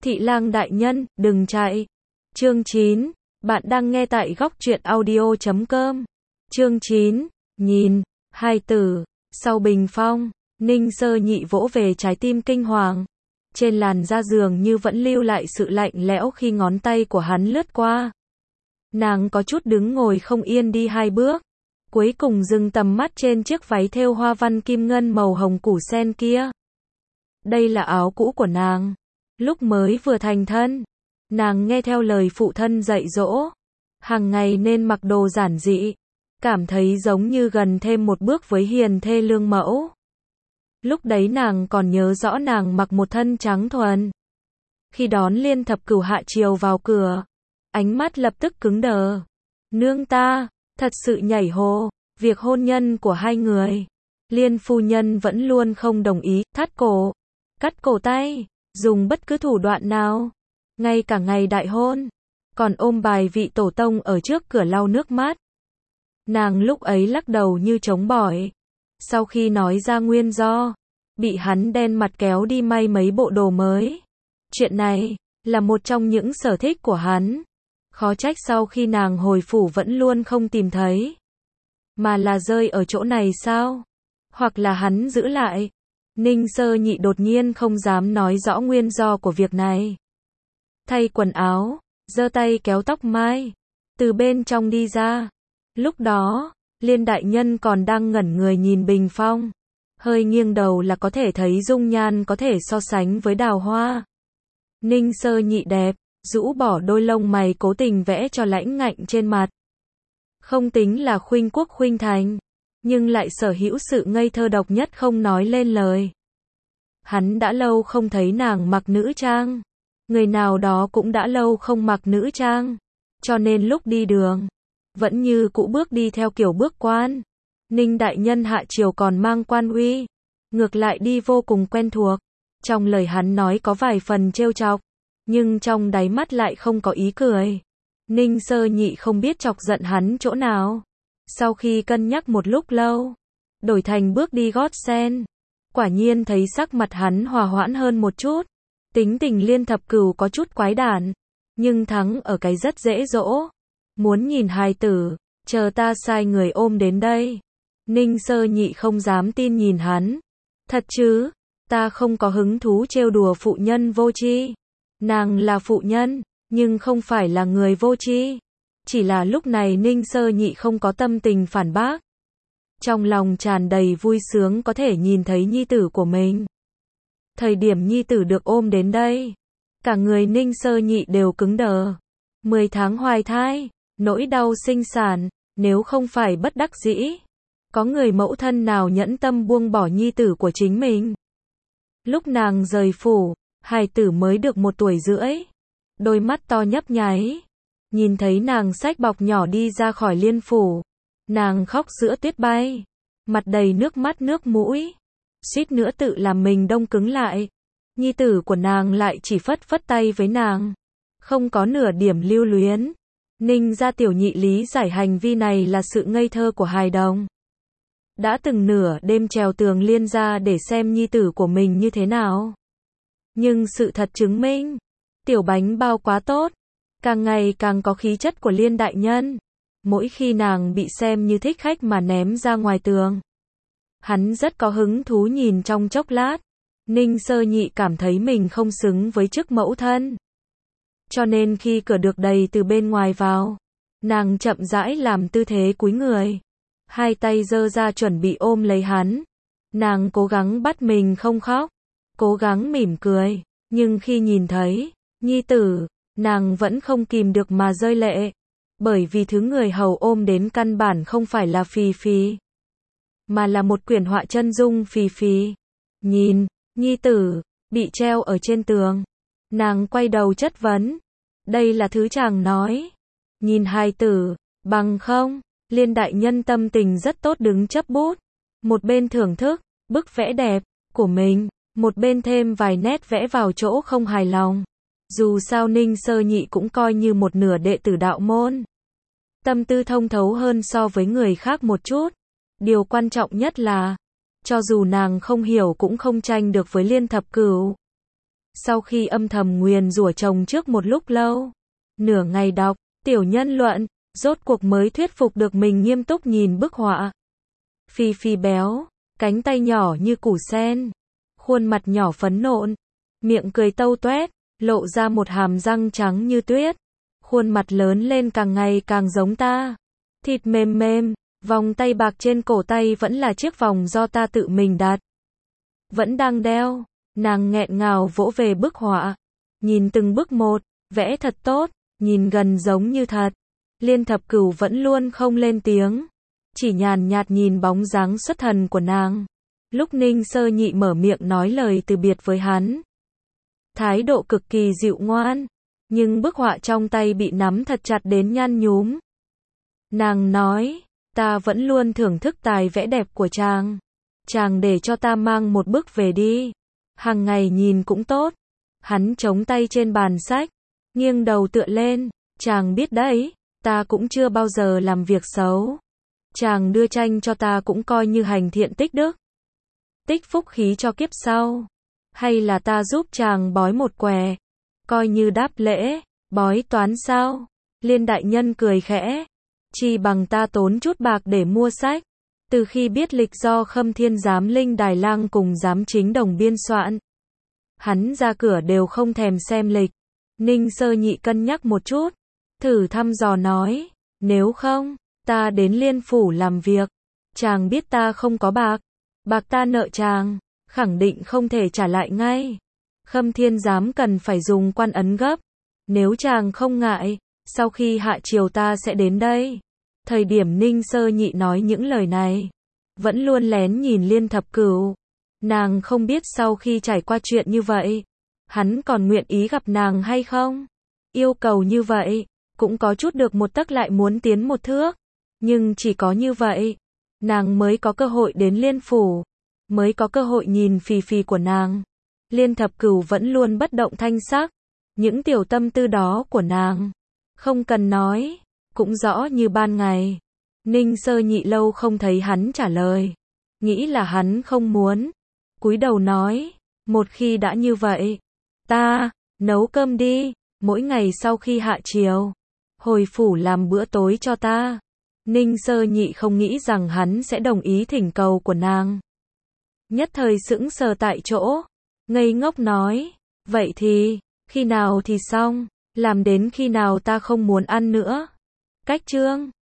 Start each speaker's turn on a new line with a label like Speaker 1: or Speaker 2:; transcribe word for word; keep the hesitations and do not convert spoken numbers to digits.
Speaker 1: Thị lang đại nhân, đừng chạy. Chương chín. Bạn đang nghe tại góc truyện audio chấm com. Chương chín. Nhìn, hai tử. Sau bình phong, Ninh Sơ Nhị vỗ về trái tim kinh hoàng. Trên làn da giường như vẫn lưu lại sự lạnh lẽo khi ngón tay của hắn lướt qua. Nàng có chút đứng ngồi không yên đi hai bước. Cuối cùng dừng tầm mắt trên chiếc váy thêu hoa văn kim ngân màu hồng củ sen kia. Đây là áo cũ của nàng. Lúc mới vừa thành thân, nàng nghe theo lời phụ thân dạy dỗ, hàng ngày nên mặc đồ giản dị, cảm thấy giống như gần thêm một bước với hiền thê lương mẫu. Lúc đấy nàng còn nhớ rõ nàng mặc một thân trắng thuần. Khi đón Liên Thập Cửu hạ triều vào cửa, ánh mắt lập tức cứng đờ. Nương ta, thật sự nhảy hồ, việc hôn nhân của hai người. Liên phu nhân vẫn luôn không đồng ý, thắt cổ, cắt cổ tay, dùng bất cứ thủ đoạn nào. Ngay cả ngày đại hôn, còn ôm bài vị tổ tông ở trước cửa lau nước mắt. Nàng lúc ấy lắc đầu như trống bỏi. Sau khi nói ra nguyên do, bị hắn đen mặt kéo đi may mấy bộ đồ mới. Chuyện này là một trong những sở thích của hắn. Khó trách sau khi nàng hồi phủ vẫn luôn không tìm thấy. Mà là rơi ở chỗ này sao? Hoặc là hắn giữ lại? Ninh Sơ Nhị đột nhiên không dám nói rõ nguyên do của việc này. Thay quần áo, giơ tay kéo tóc mai, từ bên trong đi ra. Lúc đó, Liên đại nhân còn đang ngẩn người nhìn bình phong. Hơi nghiêng đầu là có thể thấy dung nhan có thể so sánh với đào hoa. Ninh Sơ Nhị đẹp, rũ bỏ đôi lông mày cố tình vẽ cho lãnh ngạnh trên mặt. Không tính là khuynh quốc khuynh thành, nhưng lại sở hữu sự ngây thơ độc nhất không nói lên lời. Hắn đã lâu không thấy nàng mặc nữ trang. Người nào đó cũng đã lâu không mặc nữ trang. Cho nên lúc đi đường, vẫn như cũ bước đi theo kiểu bước quan. Ninh đại nhân hạ triều còn mang quan uy. Ngược lại đi vô cùng quen thuộc. Trong lời hắn nói có vài phần trêu chọc, nhưng trong đáy mắt lại không có ý cười. Ninh Sơ Nhị không biết chọc giận hắn chỗ nào. Sau khi cân nhắc một lúc lâu, đổi thành bước đi gót sen. Quả nhiên thấy sắc mặt hắn hòa hoãn hơn một chút. Tính tình Liên Thập Cửu có chút quái đản, nhưng thắng ở cái rất dễ dỗ. Muốn nhìn hài tử, chờ ta sai người ôm đến đây. Ninh Sơ Nhị không dám tin nhìn hắn. Thật chứ, ta không có hứng thú trêu đùa phụ nhân vô tri. Nàng là phụ nhân, nhưng không phải là người vô tri. Chỉ là lúc này Ninh Sơ Nhị không có tâm tình phản bác. Trong lòng tràn đầy vui sướng có thể nhìn thấy nhi tử của mình. Thời điểm nhi tử được ôm đến đây, cả người Ninh Sơ Nhị đều cứng đờ. Mười tháng hoài thai, nỗi đau sinh sản, nếu không phải bất đắc dĩ, có người mẫu thân nào nhẫn tâm buông bỏ nhi tử của chính mình. Lúc nàng rời phủ, hài tử mới được một tuổi rưỡi, đôi mắt to nhấp nháy. Nhìn thấy nàng xách bọc nhỏ đi ra khỏi Liên phủ, nàng khóc sữa tuyết bay, mặt đầy nước mắt nước mũi, suýt nữa tự làm mình đông cứng lại. Nhi tử của nàng lại chỉ phất phất tay với nàng, không có nửa điểm lưu luyến. Ninh gia tiểu nhị lý giải hành vi này là sự ngây thơ của hài đồng. Đã từng nửa đêm trèo tường Liên gia để xem nhi tử của mình như thế nào. Nhưng sự thật chứng minh, tiểu bánh bao quá tốt, càng ngày càng có khí chất của Liên đại nhân. Mỗi khi nàng bị xem như thích khách mà ném ra ngoài tường, hắn rất có hứng thú nhìn trong chốc lát. Ninh Sơ Nhị cảm thấy mình không xứng với chức mẫu thân. Cho nên khi cửa được đẩy từ bên ngoài vào, nàng chậm rãi làm tư thế cúi người, hai tay giơ ra chuẩn bị ôm lấy hắn. Nàng cố gắng bắt mình không khóc, cố gắng mỉm cười, nhưng khi nhìn thấy nhi tử, nàng vẫn không kìm được mà rơi lệ. Bởi vì thứ người hầu ôm đến căn bản không phải là Phì Phì, mà là một quyển họa chân dung Phì Phì. Nhìn, nhi tử, bị treo ở trên tường. Nàng quay đầu chất vấn. Đây là thứ chàng nói. Nhìn hài tử, bằng không. Liên đại nhân tâm tình rất tốt đứng chấp bút. Một bên thưởng thức, bức vẽ đẹp, của mình. Một bên thêm vài nét vẽ vào chỗ không hài lòng. Dù sao Ninh Sơ Nhị cũng coi như một nửa đệ tử đạo môn. Tâm tư thông thấu hơn so với người khác một chút. Điều quan trọng nhất là, cho dù nàng không hiểu cũng không tranh được với Liên Thập Cửu. Sau khi âm thầm nguyền rủa chồng trước một lúc lâu, nửa ngày đọc, tiểu nhân luận, rốt cuộc mới thuyết phục được mình nghiêm túc nhìn bức họa. Phi Phi béo, cánh tay nhỏ như củ sen, khuôn mặt nhỏ phấn nộn, miệng cười tâu toét, lộ ra một hàm răng trắng như tuyết, khuôn mặt lớn lên càng ngày càng giống ta. Thịt mềm mềm, vòng tay bạc trên cổ tay vẫn là chiếc vòng do ta tự mình đặt. Vẫn đang đeo, nàng nghẹn ngào vỗ về bức họa, nhìn từng bức một, vẽ thật tốt, nhìn gần giống như thật. Liên Thập Cửu vẫn luôn không lên tiếng, chỉ nhàn nhạt nhìn bóng dáng xuất thần của nàng. Lúc Ninh Sơ Nhị mở miệng nói lời từ biệt với hắn, thái độ cực kỳ dịu ngoan, nhưng bức họa trong tay bị nắm thật chặt đến nhăn nhúm. Nàng nói, ta vẫn luôn thưởng thức tài vẽ đẹp của chàng. Chàng để cho ta mang một bức về đi. Hàng ngày nhìn cũng tốt. Hắn chống tay trên bàn sách, nghiêng đầu tựa lên. Chàng biết đấy, ta cũng chưa bao giờ làm việc xấu. Chàng đưa tranh cho ta cũng coi như hành thiện tích đức. Tích phúc khí cho kiếp sau. Hay là ta giúp chàng bói một quẻ, coi như đáp lễ. Bói toán sao? Liên đại nhân cười khẽ. Chỉ bằng ta tốn chút bạc để mua sách. Từ khi biết lịch do Khâm Thiên Giám Linh Đài Lang cùng Giám Chính Đồng biên soạn, hắn ra cửa đều không thèm xem lịch. Ninh Sơ Nhị cân nhắc một chút, thử thăm dò nói, nếu không, ta đến Liên Phủ làm việc. Chàng biết ta không có bạc, bạc ta nợ chàng, khẳng định không thể trả lại ngay. Khâm Thiên Giám cần phải dùng quan ấn gấp. Nếu chàng không ngại, sau khi hạ triều ta sẽ đến đây. Thời điểm Ninh Sơ Nhị nói những lời này, vẫn luôn lén nhìn Liên Thập Cửu. Nàng không biết sau khi trải qua chuyện như vậy, hắn còn nguyện ý gặp nàng hay không. Yêu cầu như vậy, cũng có chút được một tấc lại muốn tiến một thước. Nhưng chỉ có như vậy, nàng mới có cơ hội đến Liên Phủ, mới có cơ hội nhìn Phì Phì của nàng. Liên Thập Cửu vẫn luôn bất động thanh sắc. Những tiểu tâm tư đó của nàng, không cần nói, cũng rõ như ban ngày. Ninh Sơ Nhị lâu không thấy hắn trả lời, nghĩ là hắn không muốn, cúi đầu nói, một khi đã như vậy, ta, nấu cơm đi, mỗi ngày sau khi hạ triều, hồi phủ làm bữa tối cho ta. Ninh Sơ Nhị không nghĩ rằng hắn sẽ đồng ý thỉnh cầu của nàng. Nhất thời sững sờ tại chỗ, ngây ngốc nói, vậy thì, khi nào thì xong, làm đến khi nào ta không muốn ăn nữa. Cách chương